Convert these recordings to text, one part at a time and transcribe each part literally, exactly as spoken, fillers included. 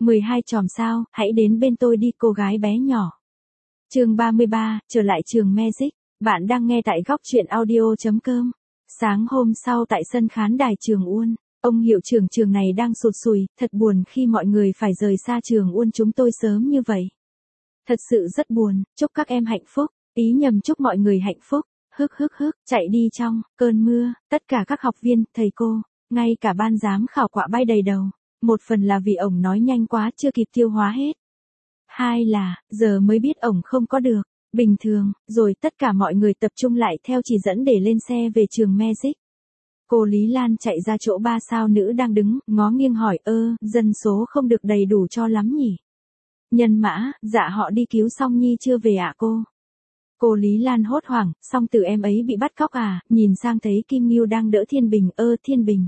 mười hai chòm sao, hãy đến bên tôi đi cô gái bé nhỏ. Chương ba mươi ba, trở lại trường Magic. Bạn đang nghe tại góc truyện audio chấm com. Sáng hôm sau tại sân khán đài trường Uôn, ông hiệu trưởng trường này đang sụt sùi, thật buồn khi mọi người phải rời xa trường Uôn chúng tôi sớm như vậy. Thật sự rất buồn, chúc các em hạnh phúc, ý nhầm chúc mọi người hạnh phúc, hức hức hức, chạy đi trong cơn mưa, tất cả các học viên, thầy cô, ngay cả ban giám khảo quạ bay đầy đầu. Một phần là vì ổng nói nhanh quá chưa kịp tiêu hóa hết. Hai là, giờ mới biết ổng không có được, bình thường, rồi tất cả mọi người tập trung lại theo chỉ dẫn để lên xe về trường Magic. Cô Lý Lan chạy ra chỗ ba sao nữ đang đứng, ngó nghiêng hỏi ơ, dân số không được đầy đủ cho lắm nhỉ? Nhân mã, dạ họ đi cứu Song Nhi chưa về ạ cô? Cô Lý Lan hốt hoảng, Song Tử em ấy bị bắt cóc à, nhìn sang thấy Kim Nghiêu đang đỡ Thiên Bình, ơ Thiên Bình.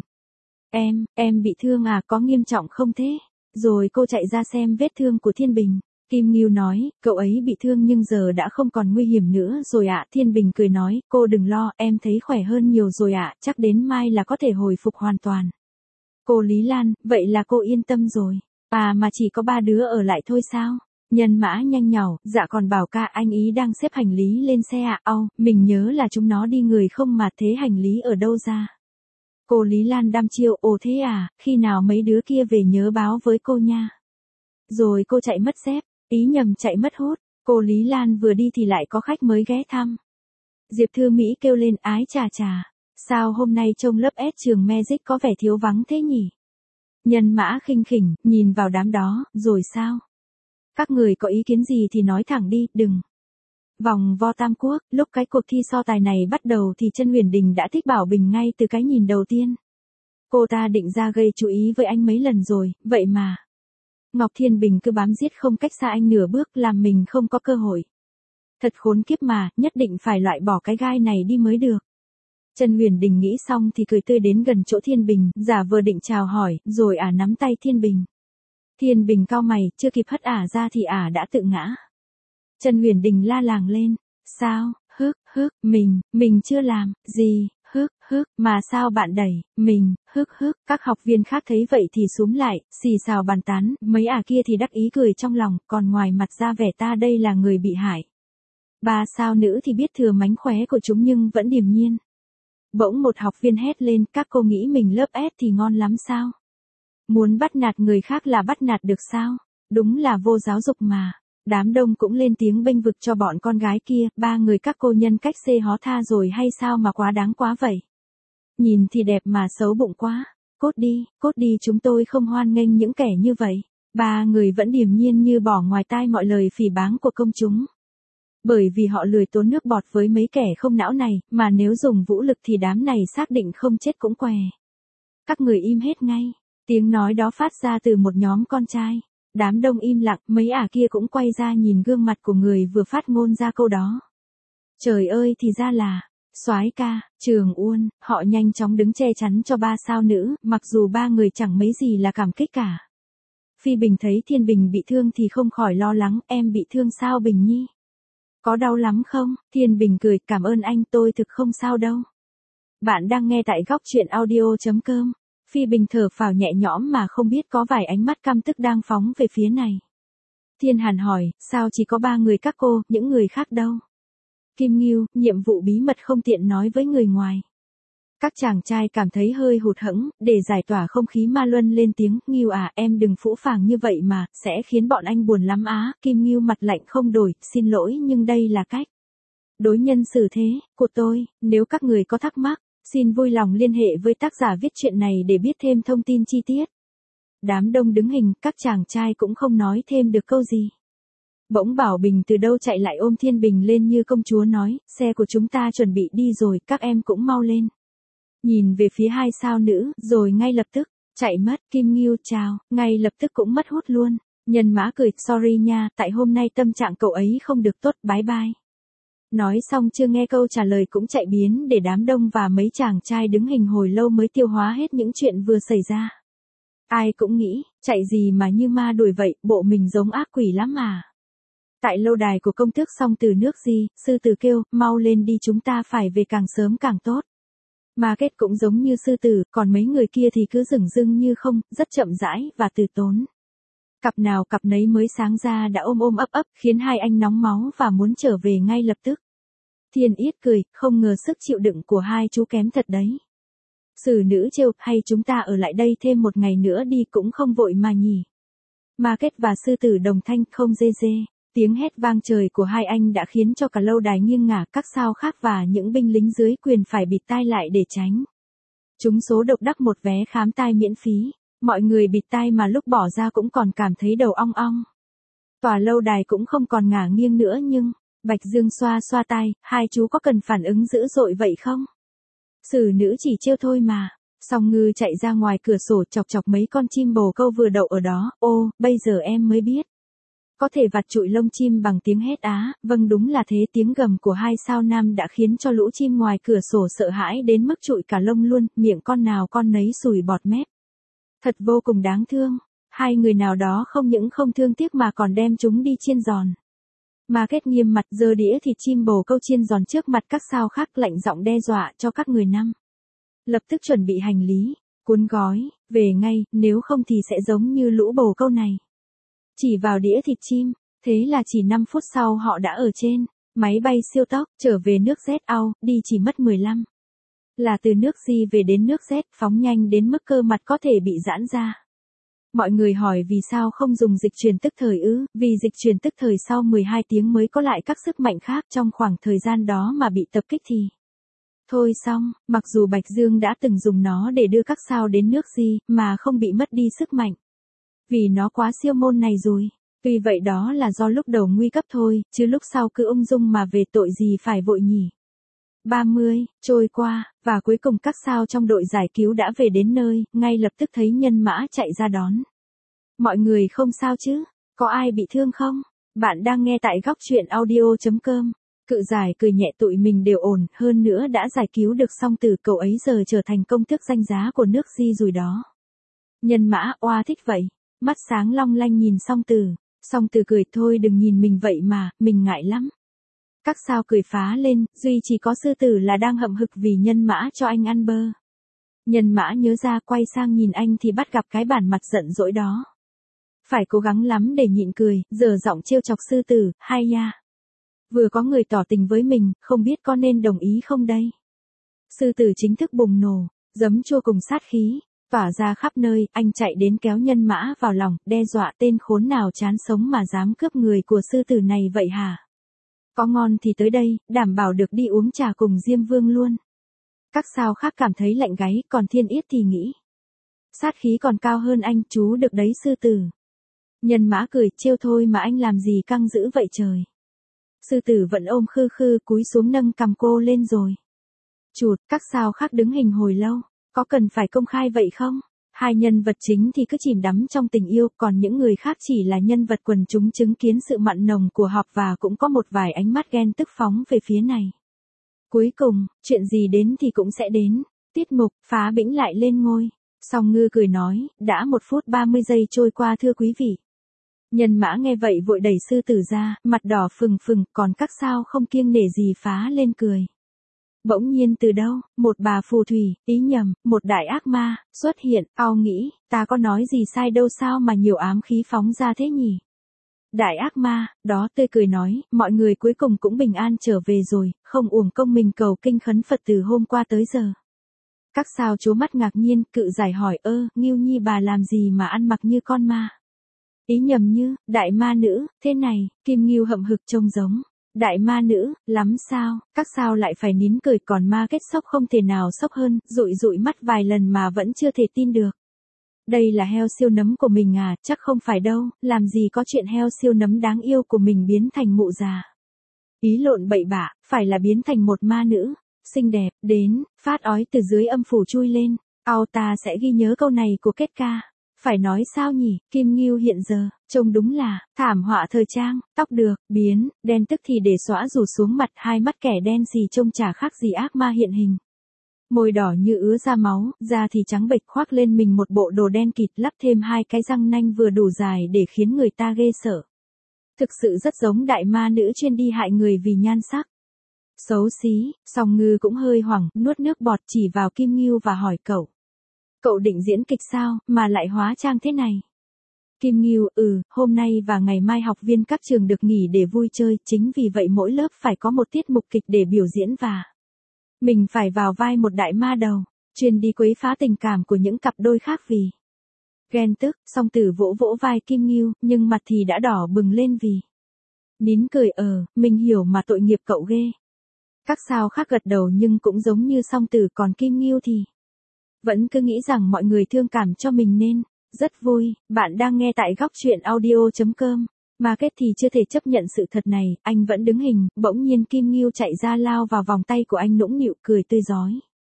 Em, em bị thương à, có nghiêm trọng không thế? Rồi cô chạy ra xem vết thương của Thiên Bình. Kim Nghiêu nói, cậu ấy bị thương nhưng giờ đã không còn nguy hiểm nữa rồi ạ. Thiên Bình cười nói, cô đừng lo, em thấy khỏe hơn nhiều rồi ạ, chắc đến mai là có thể hồi phục hoàn toàn. Cô Lý Lan, vậy là cô yên tâm rồi. À mà chỉ có ba đứa ở lại thôi sao? Nhân mã nhanh nhảu, dạ còn bảo ca anh ý đang xếp hành lý lên xe ạ. Ау, mình nhớ là chúng nó đi người không mà thế hành lý ở đâu ra? Cô Lý Lan đăm chiêu, ồ thế à, khi nào mấy đứa kia về nhớ báo với cô nha. Rồi cô chạy mất dép, ý nhầm chạy mất hút, cô Lý Lan vừa đi thì lại có khách mới ghé thăm. Diệp Thư Mỹ kêu lên ái chà chà, sao hôm nay trông lớp S trường Magic có vẻ thiếu vắng thế nhỉ? Nhân mã khinh khỉnh, nhìn vào đám đó, rồi sao? Các người có ý kiến gì thì nói thẳng đi, đừng. Vòng vo Tam Quốc, lúc cái cuộc thi so tài này bắt đầu thì Chân Huyền Đình đã thích Bảo Bình ngay từ cái nhìn đầu tiên. Cô ta định ra gây chú ý với anh mấy lần rồi, vậy mà. Ngọc Thiên Bình cứ bám giết không cách xa anh nửa bước làm mình không có cơ hội. Thật khốn kiếp mà, nhất định phải loại bỏ cái gai này đi mới được. Chân Huyền Đình nghĩ xong thì cười tươi đến gần chỗ Thiên Bình, giả vờ định chào hỏi, rồi ả nắm tay Thiên Bình. Thiên Bình cau mày, chưa kịp hất ả ra thì ả đã tự ngã. Chân Huyền Đình la làng lên, sao, hức, hức, mình, mình chưa làm, gì, hức, hức, mà sao bạn đẩy, mình, hức hức, các học viên khác thấy vậy thì xúm lại, xì xào bàn tán, mấy ả kia thì đắc ý cười trong lòng, còn ngoài mặt ra vẻ ta đây là người bị hại. Ba sao nữ thì biết thừa mánh khóe của chúng nhưng vẫn điềm nhiên. Bỗng một học viên hét lên, các cô nghĩ mình lớp S thì ngon lắm sao? Muốn bắt nạt người khác là bắt nạt được sao? Đúng là vô giáo dục mà. Đám đông cũng lên tiếng bênh vực cho bọn con gái kia, ba người các cô nhân cách xê hó tha rồi hay sao mà quá đáng quá vậy? Nhìn thì đẹp mà xấu bụng quá. Cốt đi, cốt đi chúng tôi không hoan nghênh những kẻ như vậy. Ba người vẫn điềm nhiên như bỏ ngoài tai mọi lời phỉ báng của công chúng. Bởi vì họ lười tốn nước bọt với mấy kẻ không não này, mà nếu dùng vũ lực thì đám này xác định không chết cũng què. Các người im hết ngay. Tiếng nói đó phát ra từ một nhóm con trai. Đám đông im lặng, mấy ả kia cũng quay ra nhìn gương mặt của người vừa phát ngôn ra câu đó. Trời ơi thì ra là, soái ca, Trường Uôn, họ nhanh chóng đứng che chắn cho ba sao nữ, mặc dù ba người chẳng mấy gì là cảm kích cả. Phi Bình thấy Thiên Bình bị thương thì không khỏi lo lắng, em bị thương sao Bình Nhi? Có đau lắm không? Thiên Bình cười, cảm ơn anh tôi thực không sao đâu. Bạn đang nghe tại góc truyện audio chấm com. Phi Bình thở phào nhẹ nhõm mà không biết có vài ánh mắt căm tức đang phóng về phía này. Thiên Hàn hỏi, sao chỉ có ba người các cô, những người khác đâu? Kim Nghiêu, nhiệm vụ bí mật không tiện nói với người ngoài. Các chàng trai cảm thấy hơi hụt hẫng, để giải tỏa không khí ma luân lên tiếng, Nghiêu à, em đừng phũ phàng như vậy mà, sẽ khiến bọn anh buồn lắm á. Kim Nghiêu mặt lạnh không đổi, xin lỗi nhưng đây là cách đối nhân xử thế của tôi, nếu các người có thắc mắc, xin vui lòng liên hệ với tác giả viết truyện này để biết thêm thông tin chi tiết. Đám đông đứng hình, các chàng trai cũng không nói thêm được câu gì. Bỗng Bảo Bình từ đâu chạy lại ôm Thiên Bình lên như công chúa nói, xe của chúng ta chuẩn bị đi rồi, các em cũng mau lên. Nhìn về phía hai sao nữ, rồi ngay lập tức, chạy mất, Kim Nghiêu chào, ngay lập tức cũng mất hút luôn. Nhân mã cười, sorry nha, tại hôm nay tâm trạng cậu ấy không được tốt, bye bye. Nói xong chưa nghe câu trả lời cũng chạy biến để đám đông và mấy chàng trai đứng hình hồi lâu mới tiêu hóa hết những chuyện vừa xảy ra. Ai cũng nghĩ, chạy gì mà như ma đuổi vậy, bộ mình giống ác quỷ lắm à. Tại lâu đài của công tước Song Từ nước Di, sư tử kêu, mau lên đi chúng ta phải về càng sớm càng tốt. Mà kết cũng giống như sư tử, còn mấy người kia thì cứ dửng dưng như không, rất chậm rãi và từ tốn. Cặp nào cặp nấy mới sáng ra đã ôm ôm ấp ấp, khiến hai anh nóng máu và muốn trở về ngay lập tức. Thiên Yết cười, không ngờ sức chịu đựng của hai chú kém thật đấy. Sử Nữ trêu, hay chúng ta ở lại đây thêm một ngày nữa đi cũng không vội mà nhỉ. Ma Kết và Sư Tử đồng thanh, không dê dê. Tiếng hét vang trời của hai anh đã khiến cho cả lâu đài nghiêng ngả, các sao khác và những binh lính dưới quyền phải bịt tai lại để tránh. Trúng số độc đắc một vé khám tai miễn phí. Mọi người bịt tai mà lúc bỏ ra cũng còn cảm thấy đầu ong ong. Tòa lâu đài cũng không còn ngả nghiêng nữa nhưng, Bạch Dương xoa xoa tai, hai chú có cần phản ứng dữ dội vậy không? Sử Nữ chỉ trêu thôi mà. Song Ngư chạy ra ngoài cửa sổ chọc chọc mấy con chim bồ câu vừa đậu ở đó, ô, bây giờ em mới biết. Có thể vặt trụi lông chim bằng tiếng hét á, vâng đúng là thế, tiếng gầm của hai sao nam đã khiến cho lũ chim ngoài cửa sổ sợ hãi đến mức trụi cả lông luôn, miệng con nào con nấy sùi bọt mép. Thật vô cùng đáng thương, hai người nào đó không những không thương tiếc mà còn đem chúng đi chiên giòn. Ma Kết nghiêm mặt giơ đĩa thịt chim bồ câu chiên giòn trước mặt các sao khác, lạnh giọng đe dọa cho các người năm. Lập tức chuẩn bị hành lý, cuốn gói, về ngay, nếu không thì sẽ giống như lũ bồ câu này. Chỉ vào đĩa thịt chim, thế là chỉ năm phút sau họ đã ở trên máy bay siêu tốc, trở về nước Z ao, đi chỉ mất mười lăm. Là từ nước G về đến nước Z, phóng nhanh đến mức cơ mặt có thể bị giãn ra. Mọi người hỏi vì sao không dùng dịch truyền tức thời ư, vì dịch truyền tức thời sau mười hai tiếng mới có lại các sức mạnh khác, trong khoảng thời gian đó mà bị tập kích thì. Thôi xong, mặc dù Bạch Dương đã từng dùng nó để đưa các sao đến nước G, mà không bị mất đi sức mạnh. Vì nó quá siêu môn này rồi. Tuy vậy đó là do lúc đầu nguy cấp thôi, chứ lúc sau cứ ung dung mà về tội gì phải vội nhỉ. ba mươi, trôi qua, và cuối cùng các sao trong đội giải cứu đã về đến nơi, ngay lập tức thấy nhân mã chạy ra đón. Mọi người không sao chứ? Có ai bị thương không? Bạn đang nghe tại góc truyện audio chấm com. Cự giải cười nhẹ, tụi mình đều ổn, hơn nữa đã giải cứu được Song Tử, cậu ấy giờ trở thành công tước danh giá của nước Di rồi đó. Nhân mã oa thích vậy, mắt sáng long lanh nhìn Song Tử. Song Tử cười, thôi đừng nhìn mình vậy mà, mình ngại lắm. Các sao cười phá lên, duy chỉ có Sư Tử là đang hậm hực vì nhân mã cho anh ăn bơ. Nhân mã nhớ ra, quay sang nhìn anh thì bắt gặp cái bản mặt giận dỗi đó. Phải cố gắng lắm để nhịn cười, giờ giọng trêu chọc Sư Tử, hay nha. Vừa có người tỏ tình với mình, không biết có nên đồng ý không đây? Sư Tử chính thức bùng nổ, giấm chua cùng sát khí, tỏa ra khắp nơi, anh chạy đến kéo nhân mã vào lòng, đe dọa, tên khốn nào chán sống mà dám cướp người của Sư Tử này vậy hả? Có ngon thì tới đây, đảm bảo được đi uống trà cùng Diêm Vương luôn. Các sao khác cảm thấy lạnh gáy, còn Thiên Yết thì nghĩ. Sát khí còn cao hơn anh, chú được đấy Sư Tử. Nhân mã cười, trêu thôi mà anh làm gì căng dữ vậy trời. Sư Tử vẫn ôm khư khư, cúi xuống nâng cằm cô lên rồi. Chụt, các sao khác đứng hình hồi lâu, có cần phải công khai vậy không? Hai nhân vật chính thì cứ chìm đắm trong tình yêu, còn những người khác chỉ là nhân vật quần chúng chứng kiến sự mặn nồng của họ và cũng có một vài ánh mắt ghen tức phóng về phía này. Cuối cùng, chuyện gì đến thì cũng sẽ đến. Tiết mục, Phá Bĩnh lại lên ngôi. Song Ngư cười nói, đã một phút ba mươi giây trôi qua thưa quý vị. Nhân mã nghe vậy vội đẩy Sư Tử ra, mặt đỏ phừng phừng, còn các sao không kiêng nể gì phá lên cười. Bỗng nhiên từ đâu, một bà phù thủy, ý nhầm, một đại ác ma, xuất hiện, ao nghĩ, ta có nói gì sai đâu sao mà nhiều ám khí phóng ra thế nhỉ? Đại ác ma, đó tươi cười nói, mọi người cuối cùng cũng bình an trở về rồi, không uổng công mình cầu kinh khấn Phật từ hôm qua tới giờ. Các sao chố mắt ngạc nhiên, cự giải hỏi, ơ, Ngưu Nhi bà làm gì mà ăn mặc như con ma? Ý nhầm như, đại ma nữ, thế này, Kim Ngưu hậm hực trông giống. Đại ma nữ, lắm sao, các sao lại phải nín cười, còn Ma Kết sốc không thể nào sốc hơn, dụi dụi mắt vài lần mà vẫn chưa thể tin được. Đây là heo siêu nấm của mình à, chắc không phải đâu, làm gì có chuyện heo siêu nấm đáng yêu của mình biến thành mụ già. Ý lộn bậy bạ, phải là biến thành một ma nữ, xinh đẹp, đến, phát ói từ dưới âm phủ chui lên, ao ta sẽ ghi nhớ câu này của Kết ca. Phải nói sao nhỉ, Kim Ngưu hiện giờ, trông đúng là, thảm họa thời trang, tóc được, biến, đen tức thì để xõa rủ xuống mặt, hai mắt kẻ đen xì trông chả khác gì ác ma hiện hình. Môi đỏ như ứa ra máu, da thì trắng bệch, khoác lên mình một bộ đồ đen kịt, lắp thêm hai cái răng nanh vừa đủ dài để khiến người ta ghê sợ. Thực sự rất giống đại ma nữ chuyên đi hại người vì nhan sắc. Xấu xí, Song Ngư cũng hơi hoảng, nuốt nước bọt chỉ vào Kim Ngưu và hỏi cậu. Cậu định diễn kịch sao, mà lại hóa trang thế này? Kim Ngưu, ừ, hôm nay và ngày mai học viên các trường được nghỉ để vui chơi, chính vì vậy mỗi lớp phải có một tiết mục kịch để biểu diễn và mình phải vào vai một đại ma đầu, chuyên đi quấy phá tình cảm của những cặp đôi khác vì ghen tức. Song Tử vỗ vỗ vai Kim Ngưu, nhưng mặt thì đã đỏ bừng lên vì nín cười. Ờ, mình hiểu mà, tội nghiệp cậu ghê. Các sao khác gật đầu nhưng cũng giống như Song Tử, còn Kim Ngưu thì vẫn cứ nghĩ rằng mọi người thương cảm cho mình nên rất vui. Bạn đang nghe tại góc truyện audio.com. Market thì chưa thể chấp nhận sự thật này, anh vẫn đứng hình, bỗng nhiên Kim Ngưu chạy ra lao vào vòng tay của anh nũng nịu cười tươi rói.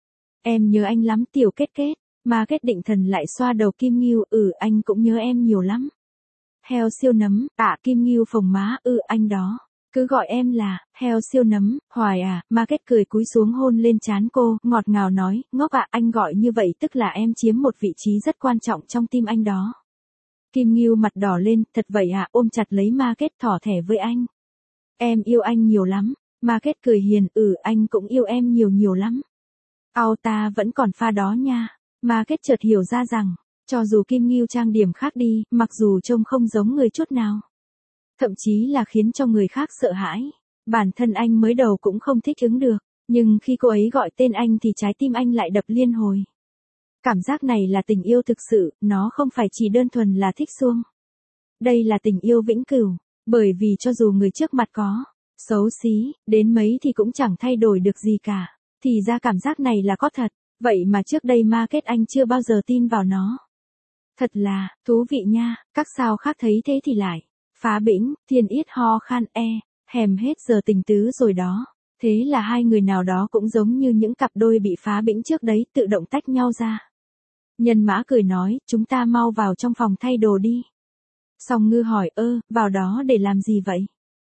Em nhớ anh lắm Tiểu Kết Kết. Market định thần lại xoa đầu Kim Ngưu, ừ anh cũng nhớ em nhiều lắm. Heo siêu nấm, à Kim Ngưu phồng má, ừ anh đó. Cứ gọi em là heo siêu nấm, Hoài à. Market cười cúi xuống hôn lên trán cô, ngọt ngào nói, ngốc ạ, anh gọi như vậy tức là em chiếm một vị trí rất quan trọng trong tim anh đó. Kim Ngưu mặt đỏ lên, thật vậy à, ôm chặt lấy Market thỏ thẻ với anh. Em yêu anh nhiều lắm. Market cười hiền, ừ anh cũng yêu em nhiều nhiều lắm. Ao ta vẫn còn pha đó nha. Market chợt hiểu ra rằng, cho dù Kim Ngưu trang điểm khác đi, mặc dù trông không giống người chút nào, thậm chí là khiến cho người khác sợ hãi, bản thân anh mới đầu cũng không thích ứng được, nhưng khi cô ấy gọi tên anh thì trái tim anh lại đập liên hồi. Cảm giác này là tình yêu thực sự, nó không phải chỉ đơn thuần là thích suông. Đây là tình yêu vĩnh cửu, bởi vì cho dù người trước mặt có xấu xí đến mấy thì cũng chẳng thay đổi được gì cả, thì ra cảm giác này là có thật. Vậy mà trước đây Market anh chưa bao giờ tin vào nó. Thật là thú vị nha. Các sao khác thấy thế thì lại phá bĩnh. Thiên Yết ho khan, e hèm hết giờ tình tứ rồi đó. Thế là hai người nào đó cũng giống như những cặp đôi bị phá bĩnh trước đấy, tự động tách nhau ra. Nhân Mã cười nói, chúng ta mau vào trong phòng thay đồ đi. Song Ngư hỏi, ơ, vào đó để làm gì vậy?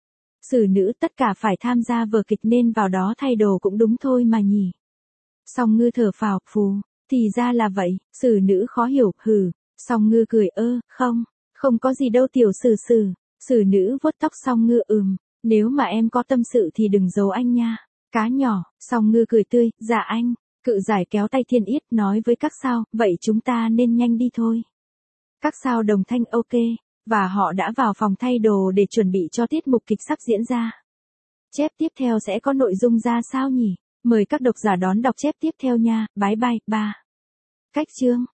Xử nữ tất cả phải tham gia vở kịch nên vào đó thay đồ cũng đúng thôi mà nhỉ. Song Ngư thở phào, phù, thì ra là vậy. Xử nữ khó hiểu, hừ. Song Ngư cười, ơ, không, không có gì đâu tiểu Sử Sử. Xử nữ vuốt tóc Song Ngư, ừm, nếu mà em có tâm sự thì đừng giấu anh nha. Cá nhỏ. Song Ngư cười tươi, dạ anh. Cự giải kéo tay Thiên Yết nói với các sao, vậy chúng ta nên nhanh đi thôi. Các sao đồng thanh ok, và họ đã vào phòng thay đồ để chuẩn bị cho tiết mục kịch sắp diễn ra. Chép tiếp theo sẽ có nội dung ra sao nhỉ? Mời các độc giả đón đọc chép tiếp theo nha, bye bye, ba. Cách chương